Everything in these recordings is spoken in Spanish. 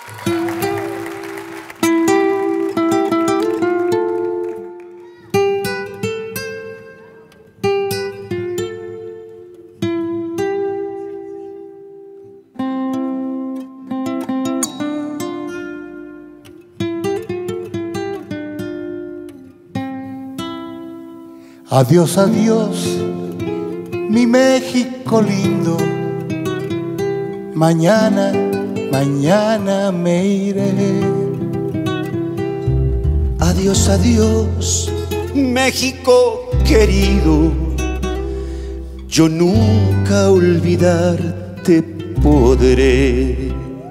Adiós, adiós, mi México lindo. Mañana, mañana me iré. Adiós, adiós, México querido. Yo nunca olvidarte podré.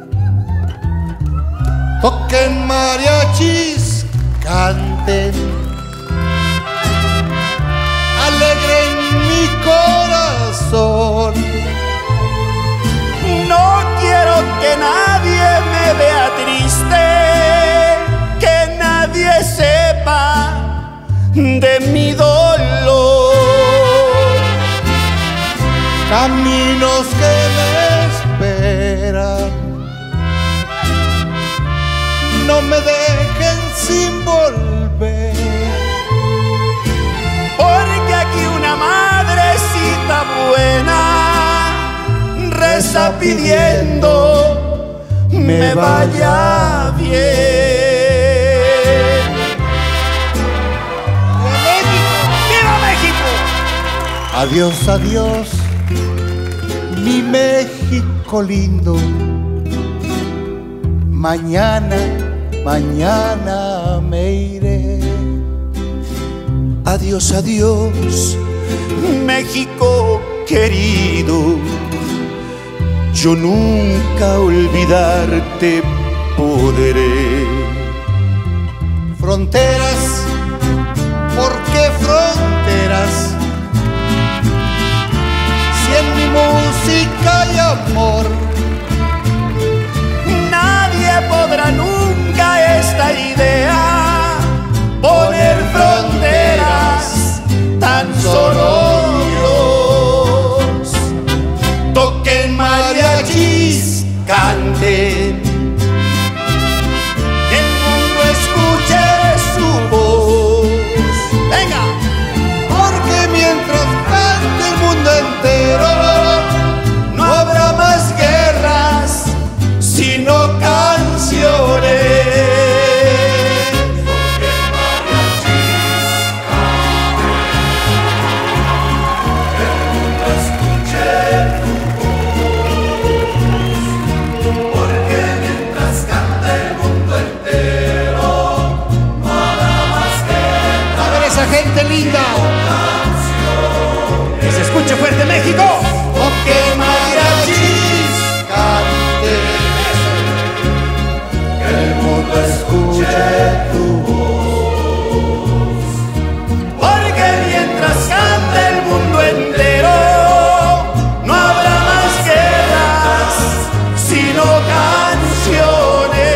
Toquen mariachis, canten, alegren mi corazón. No quiero que nadie me vea triste, que nadie sepa de mi dolor. Caminos que me esperan, no me dejen sin volver. Porque aquí una madrecita buena reza pidiendo me vaya bien. ¡Viva México! Adiós, adiós, mi México lindo. Mañana, mañana me iré. Adiós, adiós, México querido. Yo nunca olvidarte podré. Fronteras, ¿por qué fronteras? Si en mi música hay amor. Nadie podrá nunca esta idea poner fronteras, tan solo Dios. Toquen mariachis, canten, que el mundo escuche su voz. Venga, Porque mientras cante el mundo entero, no habrá más guerras, sino canciones. gente linda, que se escuche fuerte México. o que mariachis cante, que el mundo escuche tu voz. Porque mientras cante el mundo entero, no habrá más guerras, sino canciones.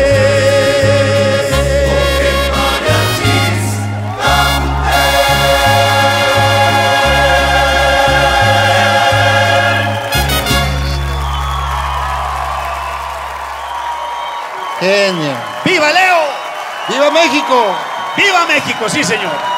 Genio. ¡Viva Leo! ¡Viva México! ¡Viva México! Sí, señor.